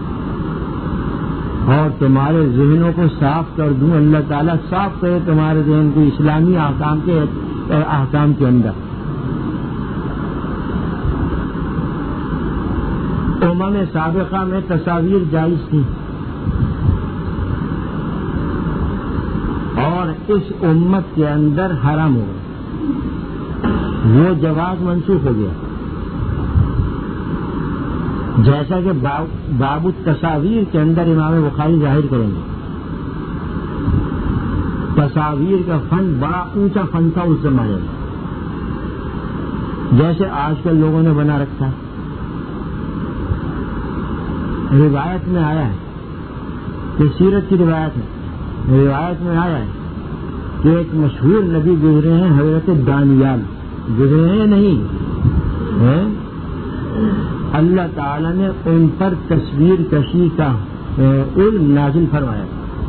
S1: اور تمہارے ذہنوں کو صاف کر دوں۔ اللہ تعالیٰ صاف کرے تمہارے ذہن کو اسلامی احکام کے احکام کے اندر۔ امم سابقہ میں تصاویر جائز تھی، اور اس امت کے اندر حرام ہو گیا، وہ جواز منسوخ ہو گیا۔ جیسا کہ باب التصاویر کے اندر امام بخاری ظاہر کریں گے، تصاویر کا فن بڑا اونچا فن تھا اس زمانے میں، جیسے آج کل لوگوں نے بنا رکھا ہے۔ روایت میں آیا ہے کہ سیرت کی روایت ہے، روایت میں آیا ہے کہ ایک مشہور نبی گزرے ہیں، حضرت دانیال گزرے ہیں نہیں ہے؟ اللہ تعالیٰ نے ان پر تصویر کشی کا علم نازل فرمایا۔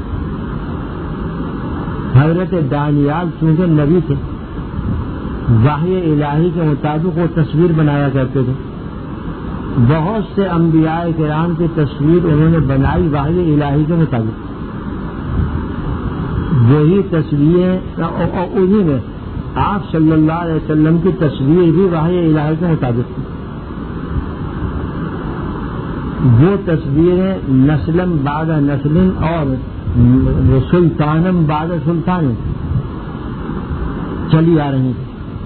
S1: حضرت دانیال چونکہ نبی تھے، وحی الہی کے مطابق وہ تصویر بنایا کرتے تھے۔ بہت سے انبیاء کرام کی تصویر انہوں نے بنائی وحی الہی کے مطابق۔ وہی تصویریں اور انہی میں آپ صلی اللہ علیہ وسلم کی تصویر بھی وحی الہی کے مطابق تھی۔ وہ تصویریں نسلم بعد نسل اور سلطانم بعد سلطان چلی آ رہی تھی۔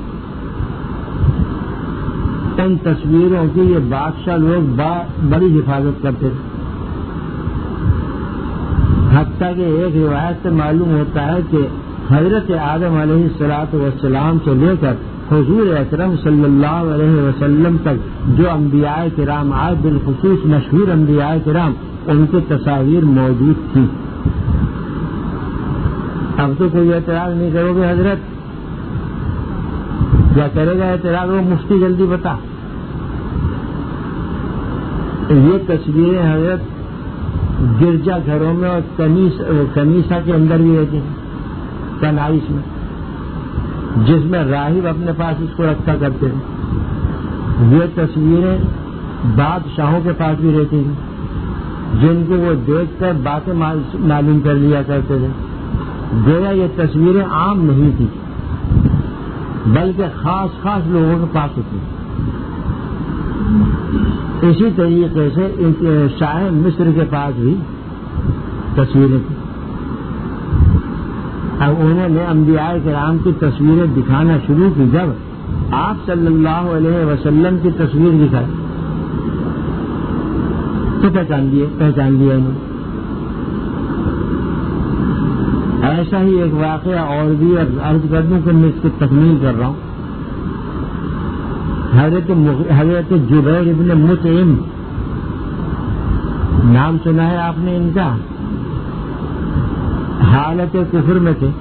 S1: ان تصویروں کی یہ بادشاہ لوگ بڑی حفاظت کرتے تھے، حتیٰ کہ ایک روایت سے معلوم ہوتا ہے کہ حضرت آدم علیہ الصلوۃ والسلام سے لے کر حضور اکرم صلی اللہ علیہ وسلم تک جو انبیاء کرام آئے، بالخصوص مشہور انبیاء کرام، ان کی تصاویر موجود تھی۔ اب تو کوئی اعتراض نہیں کرو گے حضرت، کیا کرے گا اعتراض؟ وہ مفتی جلدی بتا۔ یہ تصویریں حضرت گرجا گھروں میں اور کنیسا کے اندر بھی رہتی ہیں، کنائس میں، جس میں راہب اپنے پاس اس کو رکھا کرتے تھے۔ یہ تصویریں بادشاہوں کے پاس بھی رہتی تھیں، جن کو وہ دیکھ کر باتیں معلوم کر لیا کرتے تھے۔ گویا یہ تصویریں عام نہیں تھیں، بلکہ خاص خاص لوگوں کے پاس ہوتی ہیں۔ اسی طریقے سے شاہ مصر کے پاس بھی تصویریں تھیں۔ اب انہوں نے انبیاء کرام کی تصویریں دکھانا شروع کی، جب آپ صلی اللہ علیہ وسلم کی تصویر دکھائی تو پہچان لیے پہچان لیا انہوں نے۔ ایسا ہی ایک واقعہ اور بھی عرض کر دوں کہ میں اس کی تکمیل کر رہا ہوں۔ حضرت حضرت جبیر ابن مطعم نام سنا ہے آپ نے ان کا؟ حالت کفر میں تھے.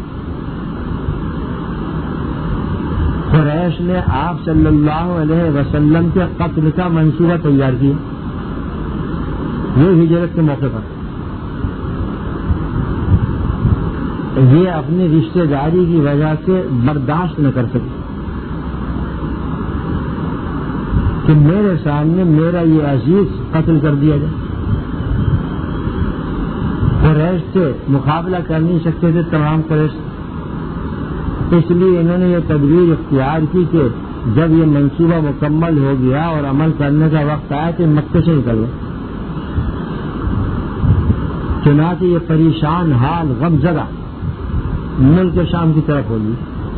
S1: قریش نے آپ صلی اللہ علیہ وسلم کے قتل کا منصوبہ تیار کیا یہ ہجرت کے موقع پر. یہ اپنی رشتہ داری کی وجہ سے برداشت نہ کر سکے کہ میرے سامنے میرا یہ عزیز قتل کر دیا جائے. قریش سے مقابلہ کر نہیں سکتے تھے تمام قریش، اس لیے انہوں نے یہ تدبیر اختیار کی کہ جب یہ منصوبہ مکمل ہو گیا اور عمل کرنے کا وقت آیا کہ مکے سے نکل گئے. چنانچہ یہ پریشان حال غم زدہ ملک شام کی طرف ہوگی.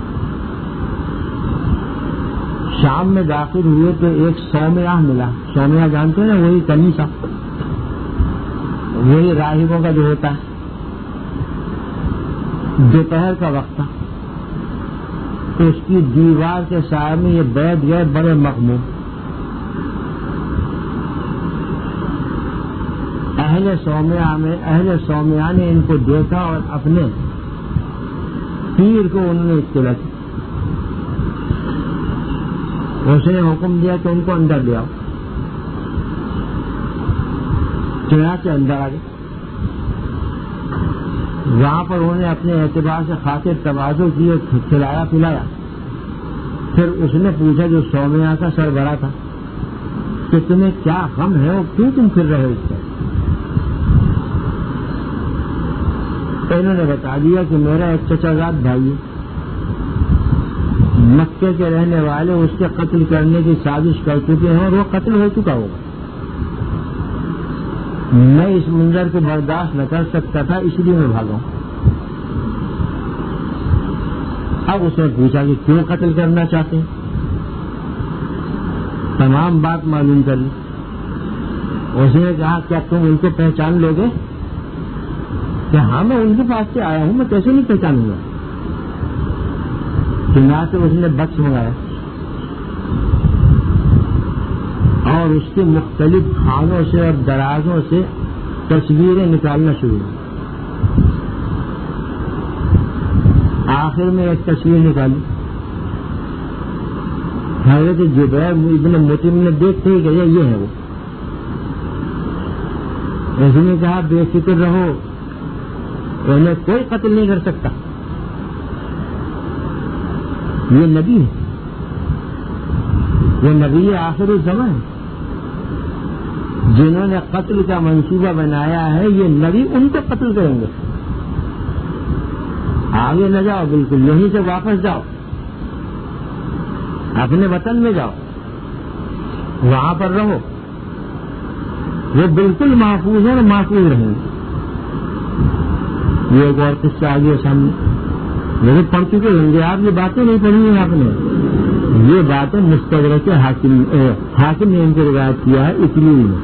S1: شام میں داخل ہوئے تو ایک سومیہ ملا. سومیہ جانتے ہیں نا، وہی کنیسا، وہی راہبوں کا جو ہوتا ہے. دوپہر کا وقت تھا، اس کی دیوار کے سائے میں یہ بیٹھ گئے بڑے مغموم. اہل سومیہ میں اہل سومیہ نے ان کو دیکھا اور اپنے پیر کو انہوں نے اطلاع کی. اس نے حکم دیا کہ ان کو اندر لے آؤ. چنانچہ اندر آ گئے. وہاں پر انہوں نے اپنے اعتبار سے خاطر تواضع کی اور کھلایا پلایا. پھر اس نے پوچھا جو سومیہ کا سربراہ تھا کہ تمہیں کیا غم ہے اور کیوں تم پھر رہے ہو اس پر؟ تو انہوں نے بتا دیا کہ میرا ایک چچا زاد بھائی ہے، مکے کے رہنے والے اس کے قتل کرنے کی سازش کر چکے ہیں اور وہ قتل ہو چکا ہوگا. میں اس منظر کو برداشت نہ کر سکتا تھا، اس لیے میں بھاگا. اب اس نے پوچھا کہ کیوں قتل کرنا چاہتے ہیں؟ تمام بات معلوم کر لی. اس نے کہا کیا تم ان کو پہچان لو گے؟ کہ ہاں میں ان کے پاس سے آیا ہوں، میں کیسے نہیں پہچانوں گا. چنانچہ اس نے بکس منگایا اور اس کے مختلف خانوں سے اور درازوں سے تصویریں نکالنا شروع کی. آخر میں ایک تصویر نکالی. حضرت جبیر ابن مطعم نے دیکھتے ہی گیا یہ ہے وہ. اس نے کہا بے فکر رہو، انہیں کوئی قتل نہیں کر سکتا، یہ نبی ہے، یہ نبی آخر الزمان ہے. جنہوں نے قتل کا منصوبہ بنایا ہے یہ نبی ان کو قتل کریں گے. آگے نہ جاؤ، بالکل یہیں سے واپس جاؤ، اپنے وطن میں جاؤ، وہاں پر رہو، وہ بالکل محفوظ ہیں اور محفوظ رہیں گے. یہ ایک اور قصہ آ گیا سامنے. میرے پڑھ چکے ہوں گے آپ، یہ باتیں نہیں پڑھی ہیں آپ نے. یہ باتیں مستدرک حاکم حاکم نے ان کو روایت کیا ہے، اٹلی میں.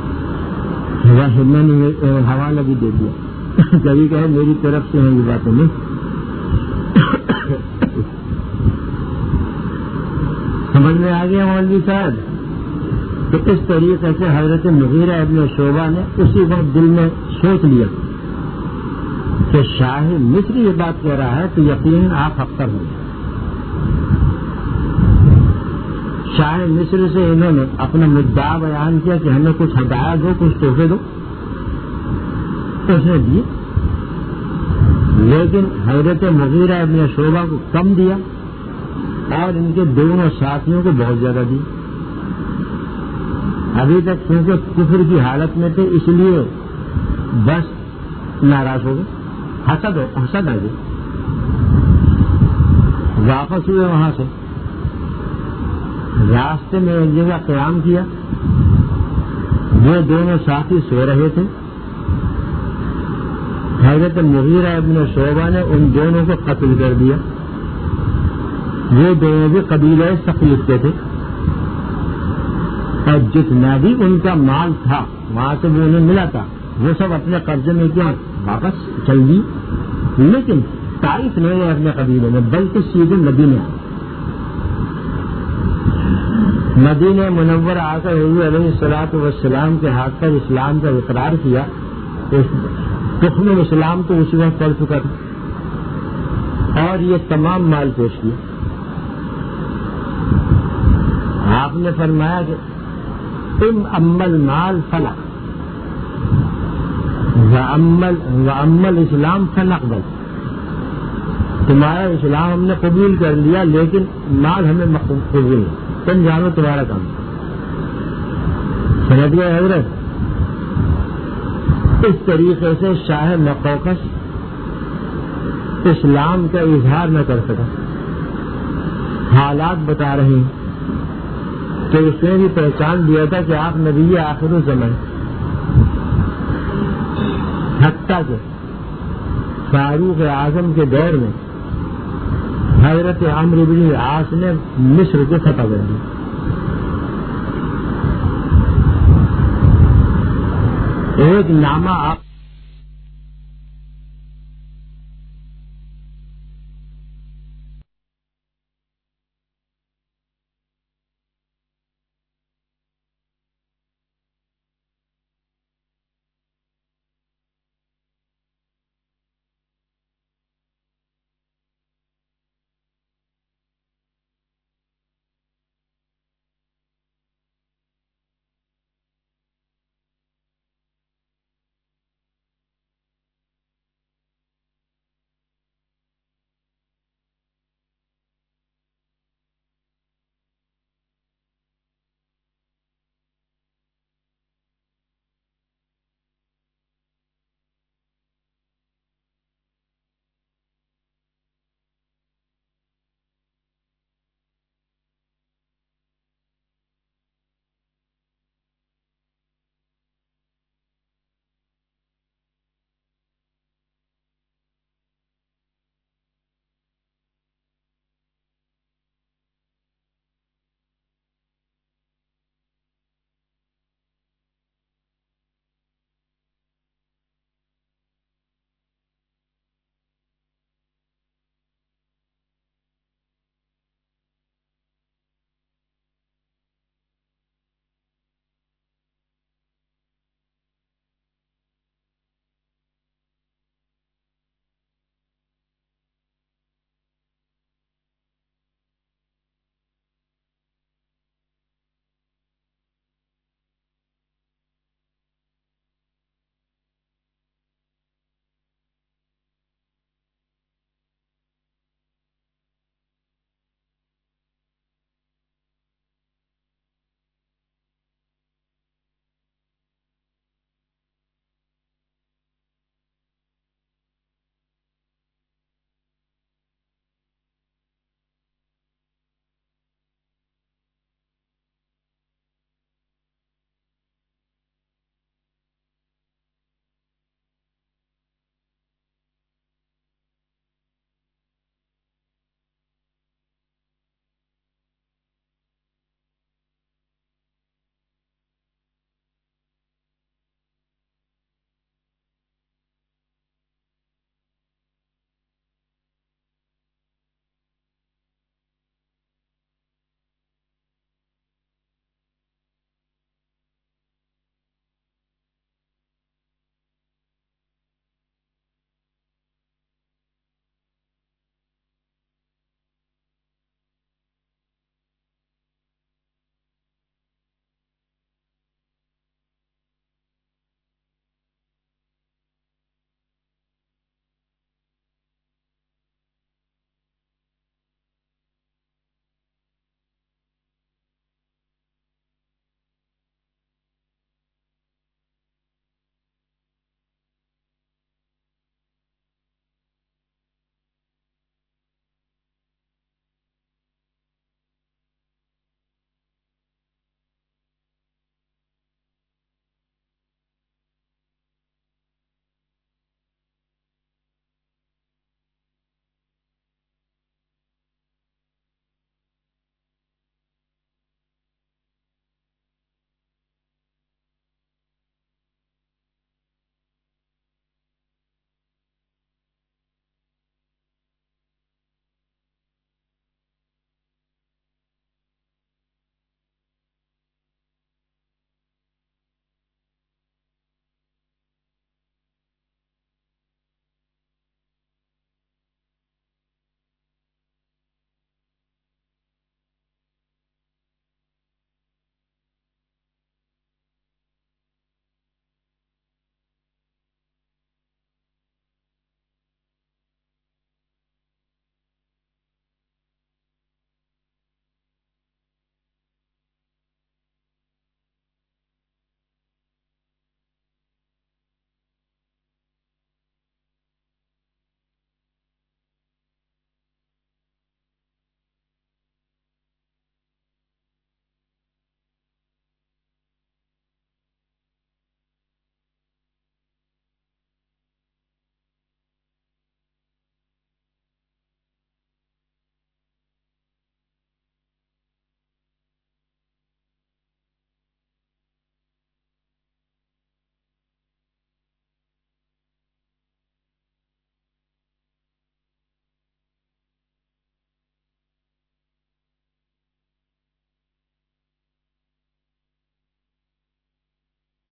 S1: میں نے حوالہ بھی دے دیا، کبھی کہے میری طرف سے ہیں یہ باتیں نہیں. سمجھ میں آ گیا مولوی صاحب. تو اس طریقے سے حضرت مغیرہ ابن شعبہ نے اسی وقت دل میں سوچ لیا کہ شاہ مصر یہ بات کہہ رہا ہے تو یقیناً آپ حق پر ہوں. شاہ مصر سے انہوں نے اپنا مدعا بیان کیا کہ ہمیں کچھ ہدایہ دو، کچھ تحفے دو. اس نے دیے، لیکن حضرت مغیرہ ابن شعبہ کو کم دیا اور ان کے دونوں ساتھیوں کو بہت زیادہ دی. ابھی تک کیونکہ کفر کی حالت میں تھے اس لیے بس ناراض ہو گئے، حسد ہو حسد آ گئی. واپس ہوئے وہاں سے، راستے میں ایک جگہ قیام کیا. وہ دونوں ساتھی سو رہے تھے. حضرت مغیرہ ابن شعبہ نے ان دونوں کو قتل کر دیا. وہ دونوں بھی قبیلہ ثقیف کے تھے اور جتنا بھی ان کا مال تھا وہاں سے وہ انہیں ملا تھا وہ سب اپنے قبضے میں کیا واپس چل گئی. لیکن تعریف نہیں ہے اپنے قبیلے میں، بلکہ سیدھے نبی میں. مدینہ منورہ آ کر حضور علیہ الصلوۃ والسلام کے ہاتھ پر اسلام کا اقرار کیا تو تخم اسلام تو اسی وقت پڑ چکا تھا اور یہ تمام مال پیش کیا. آپ نے فرمایا کہ تم امل مال فلا وامل اسلام فنقبل، تمہارا اسلام ہم نے قبول کر لیا لیکن مال ہمیں قبول نہیں، تم جانو تمہارا کام. سمجھ گئے حضرت؟ اس طریقے سے شاہ مقوقس اسلام کا اظہار نہ کر سکا. حالات بتا رہے ہیں کہ اس نے بھی پہچان دیا تھا کہ آپ نبی آخر الزمان، حتیٰ کہ فاروق اعظم کے دور میں حضرت عمرو بن العاص نے مصر کو فتح کر دیا. ایک نامہ آپ